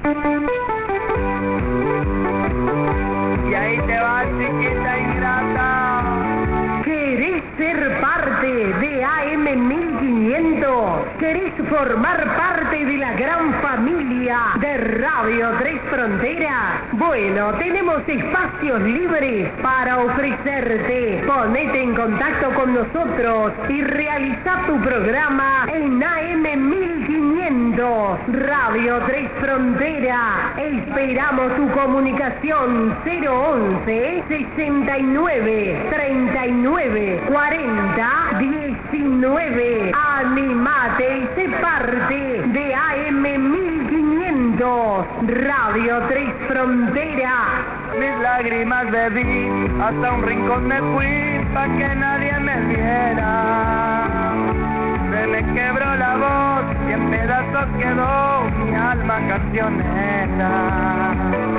Y ahí te va, chiquita ingrata. ¿Querés ser parte de AM 1500? ¿Querés formar parte de la gran familia de Radio Tres Fronteras? Bueno, tenemos espacios libres para ofrecerte. Ponete en contacto con nosotros y realiza tu programa en AM 1500. Radio Tres Fronteras. Esperamos tu comunicación 011 69 39 40 19. Animate y sé parte de AM 1500. Radio Tres Fronteras. Mis lágrimas bebí, hasta un rincón me fui pa' que nadie me viera. Se me quebró la voz y en pedazos quedó mi alma cancionera.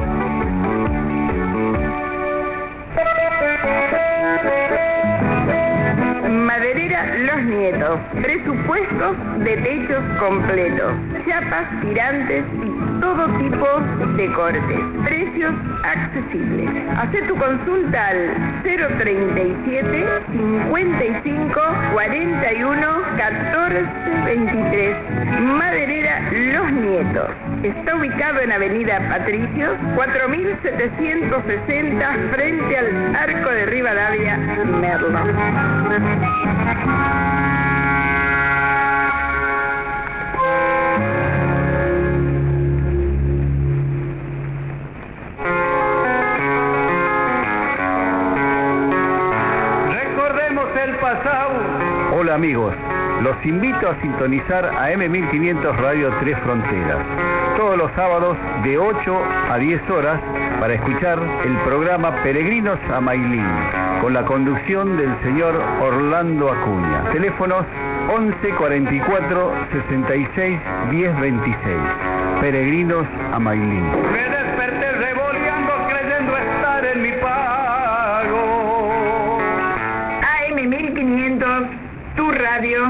Maderera Los Nietos. Presupuestos de techos completos. Chapas, tirantes y todo tipo de cortes. Precios accesibles. Hacé tu consulta al 037 55 41 14 23. Maderera Los Nietos. Está ubicado en Avenida Patricios, 4760, frente al Arco de Rivadavia, Merlo. Recordemos el pasado. Hola amigos, los invito a sintonizar a M1500 Radio Tres Fronteras, todos los sábados de 8 a 10 horas para escuchar el programa Peregrinos a Mailín, con la conducción del señor Orlando Acuña. Teléfonos 11 44 66 10 26. Peregrinos a Mailín. Me desperté revoleando creyendo estar en mi pago. AM 1500, tu radio.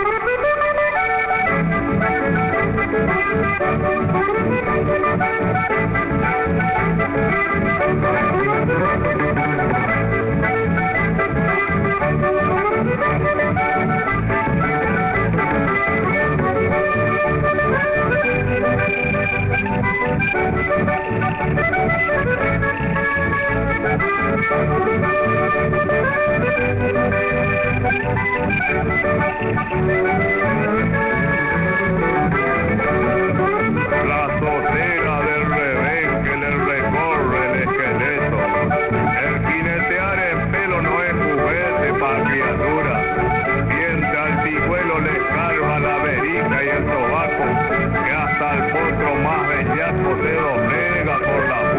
La sotera del revés que le recorre el esqueleto. El jinetear en pelo no es juguete para criaturas. Mientras al tijuelo le escarba la verica y el sobaco, que hasta el potro más bellaco se doblega por la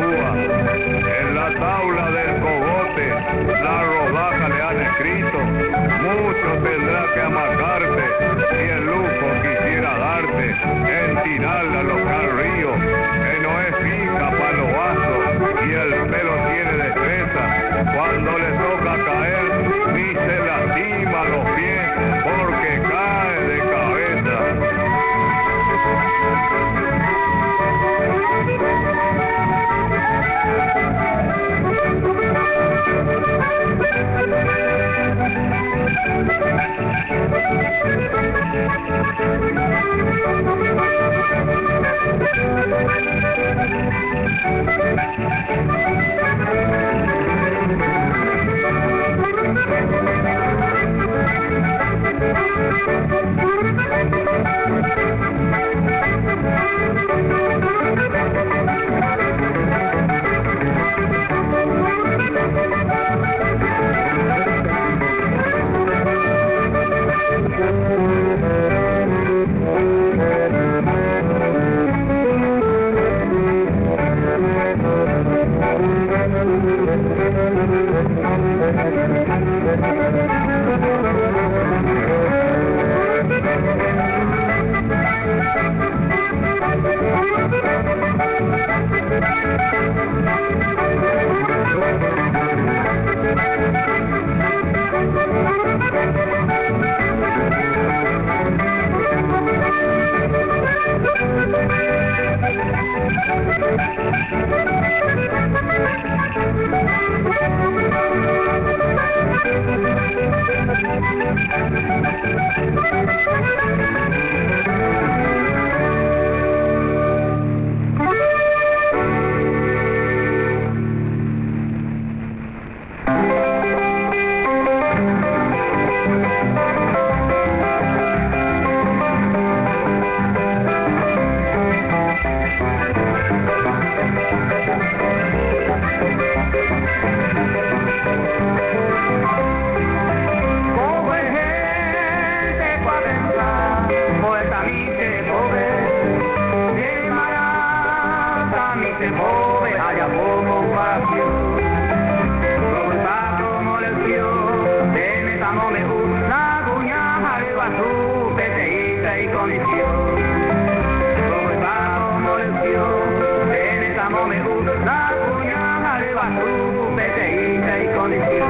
condición.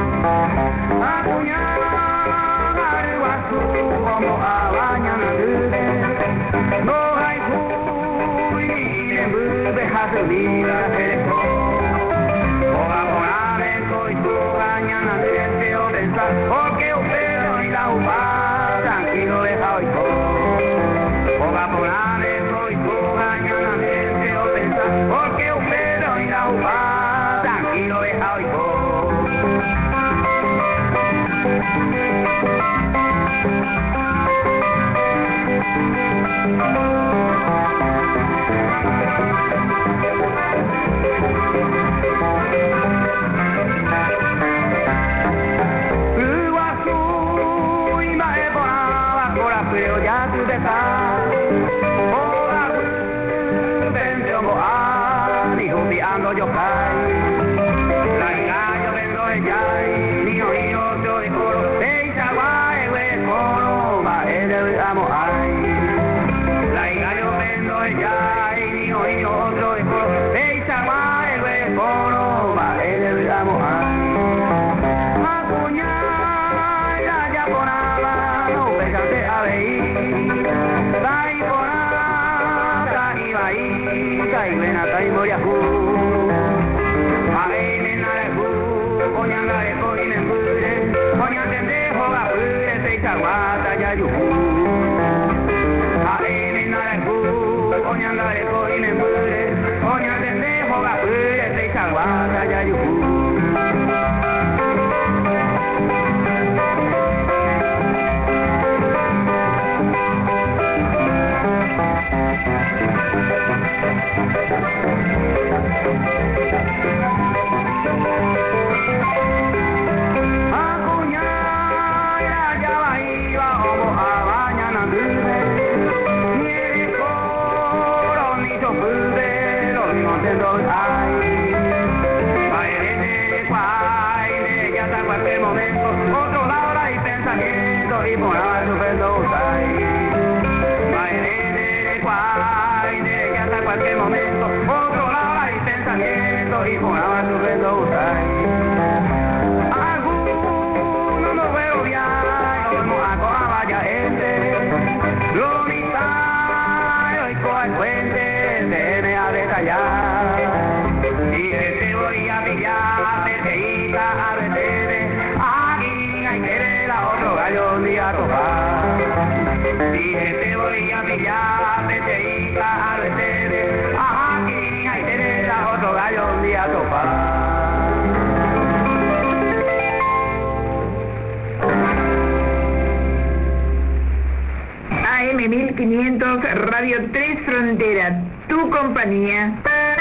Acuñar al guasú como a bañana dure. No hay fui en bube hace vida el Oga morame coi tu mañana de o pensar. Porque usted y la uva tranquilo deja hoy todo. Oga morame coi tu mañana de o pensar. Porque usted y la uva tranquilo deja hoy todo. Pero ya tú te estás, ahora vente o moa, ni jubiando yo cae, la engaño vendo ella, ni yo de coro, de Chaguay, güey, coro, va el amo ay, la engaño vendo ella, ni yo de coro, de Chaguay, güey, coro, va el amo ay. Kai moria ku, ai ne na ku, onya ngare ko ine mure, onya tende hoga mure se chawata ya yu. Ai ne na ku, onya ngare ko ine mure, onya tende hoga mure se chawata ya yu. Cualquier momento, otro lado hay pensamiento y por ahora sufriendo ya hasta cualquier momento, otro lado hay pensamiento y por ahora sufriendo algunos no veo bien, no a vaya gente, lo mitad y coja el puente, se me ha detallar. Y te voy a pillar, te hija a vender, aquí hay que ver a otro gallo un día a tocar. Y te voy a pillar, te hija a vender, aquí hay que ver a otro gallo un día a tocar. AM 1500, Radio 3 Fronteras, tu compañía.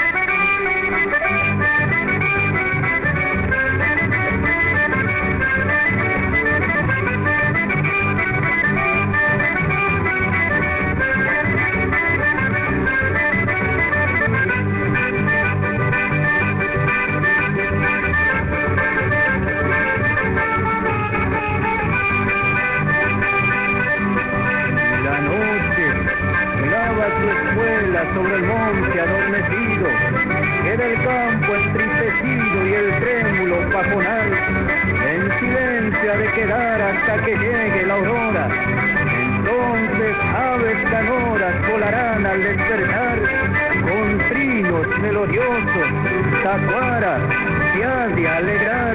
Sobre el monte adormecido, queda el campo entristecido y el trémulo pajonal, en silencio ha de quedar hasta que llegue la aurora. Entonces aves canoras volarán al despertar, con trinos melodiosos, tacuara se ha de alegrar.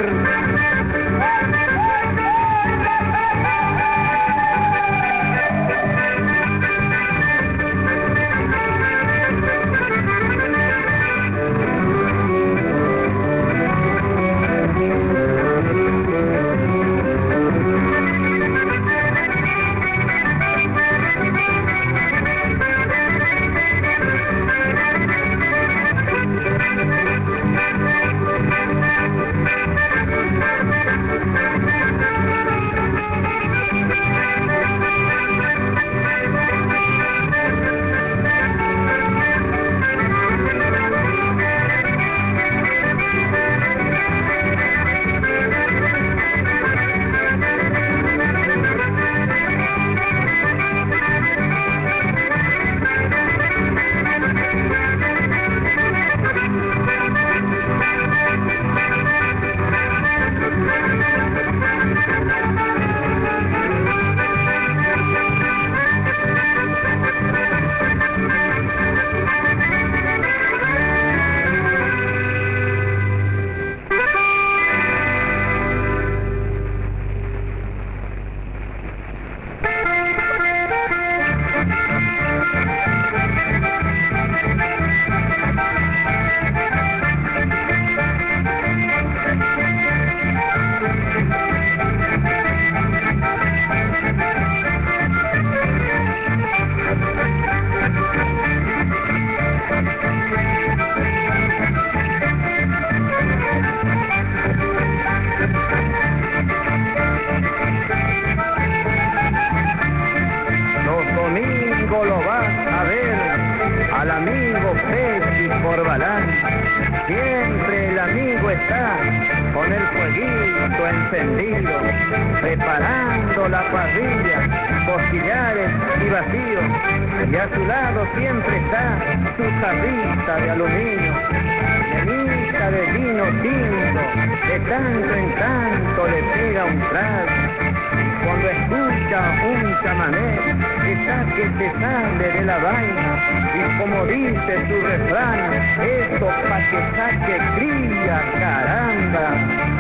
Pechi Corbalán. Siempre el amigo está con el fueguito encendido, preparando la parrilla, costillares y vacíos, y a su lado siempre está su jarrita de aluminio, llenita de vino tinto, de tanto en tanto le pega un trago. Cuando escucha un chamamé, está que se sale de la vaina, y como dice su refrán, esto pa' que saque cría, caramba.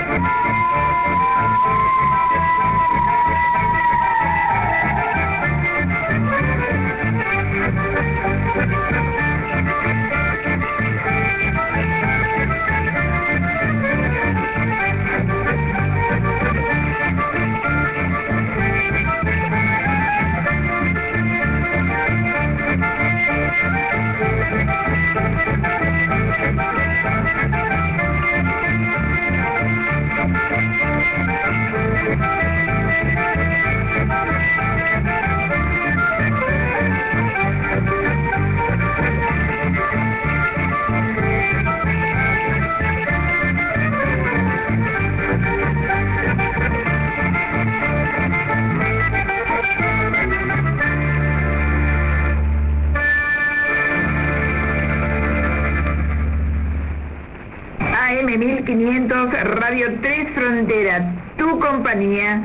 AM 1500 Radio 3 Fronteras, tu compañía.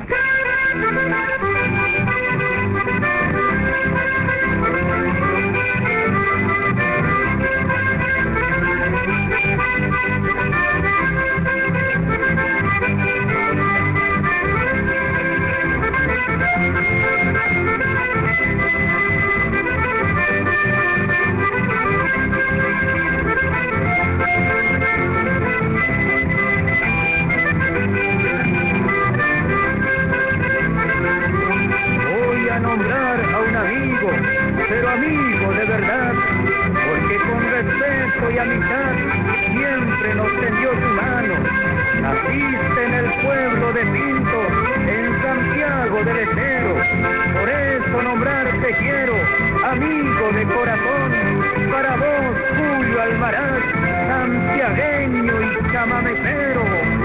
Pero amigo de verdad, porque con respeto y amistad siempre nos tendió su mano. Naciste en el pueblo de Pinto, en Santiago del Estero, por eso nombrarte quiero, amigo de corazón, para vos Julio Almaraz, santiagueño y chamamecero.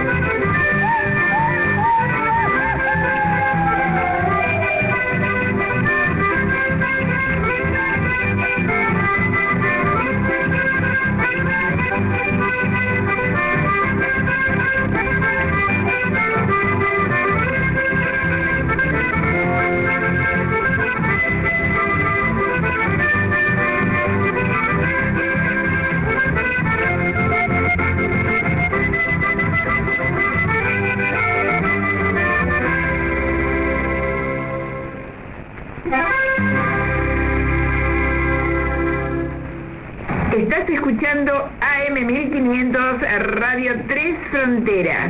Estás escuchando AM 1500 Radio 3 Fronteras.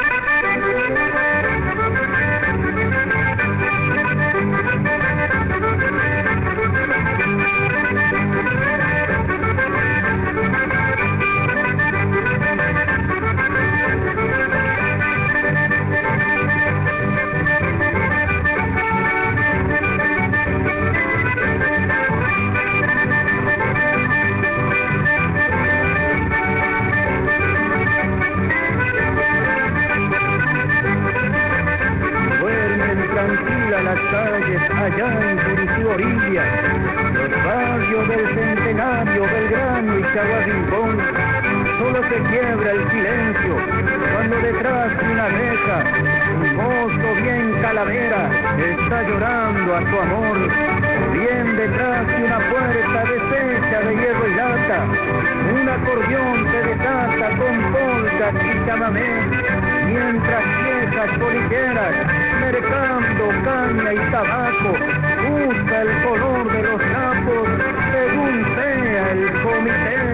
Las calles allá en Curicú orilla, los barrios del Centenario, Belgrano y Chaguarincón, solo se quiebra el silencio cuando detrás de una reja un mozo bien calavera está llorando a su amor, bien detrás de una puerta deshecha de hierro y lata, un acordeón se desata con polcas y chamamé, mientras viejas polilleras mercando caña y tabaco, usa el color de los sapos según sea el comité.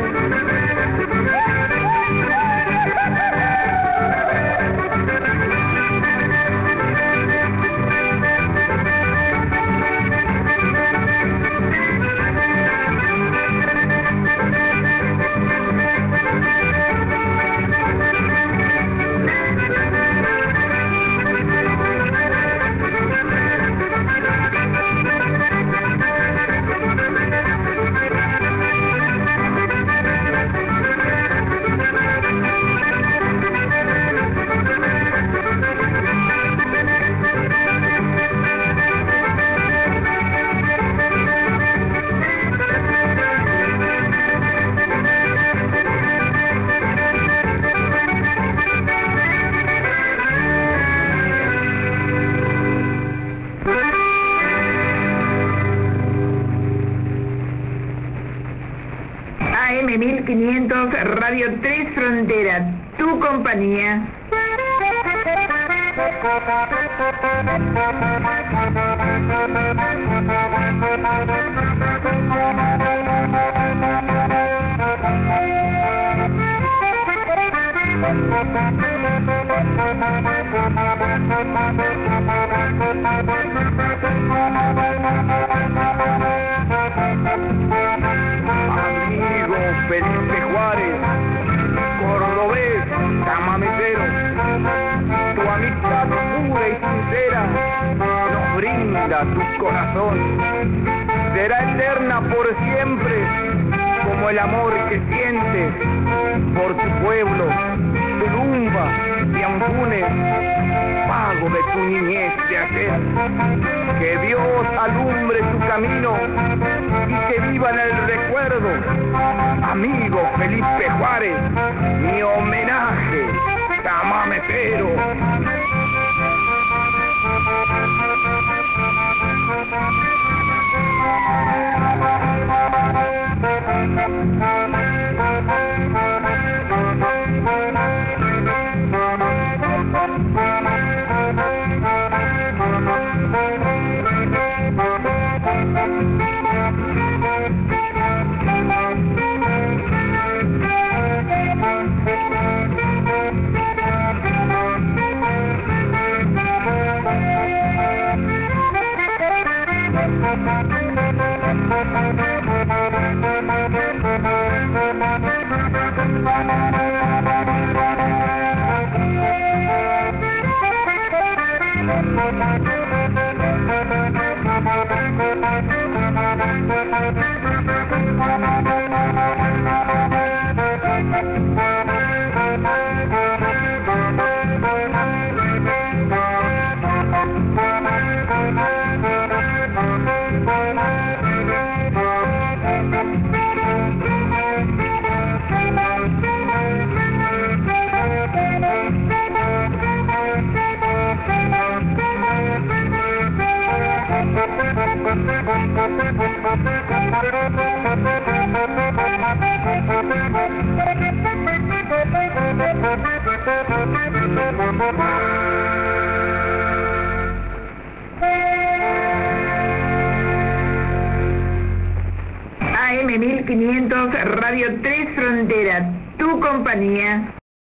AM 1500, Radio 3 Fronteras, tu compañía. Amigo Felipe Juárez, cordobés, chamamecero, tu amistad pura y sincera nos brinda tu corazón. Será eterna por siempre, como el amor que sientes por tu pueblo, Tulumba y Antunes, pago de tu niñez de ayer. Que Dios alumbre tu camino y que viva en el recuerdo. Amigo Felipe Juárez, mi homenaje, chamamecero. AM 1500, Radio 3 Fronteras, tu compañía.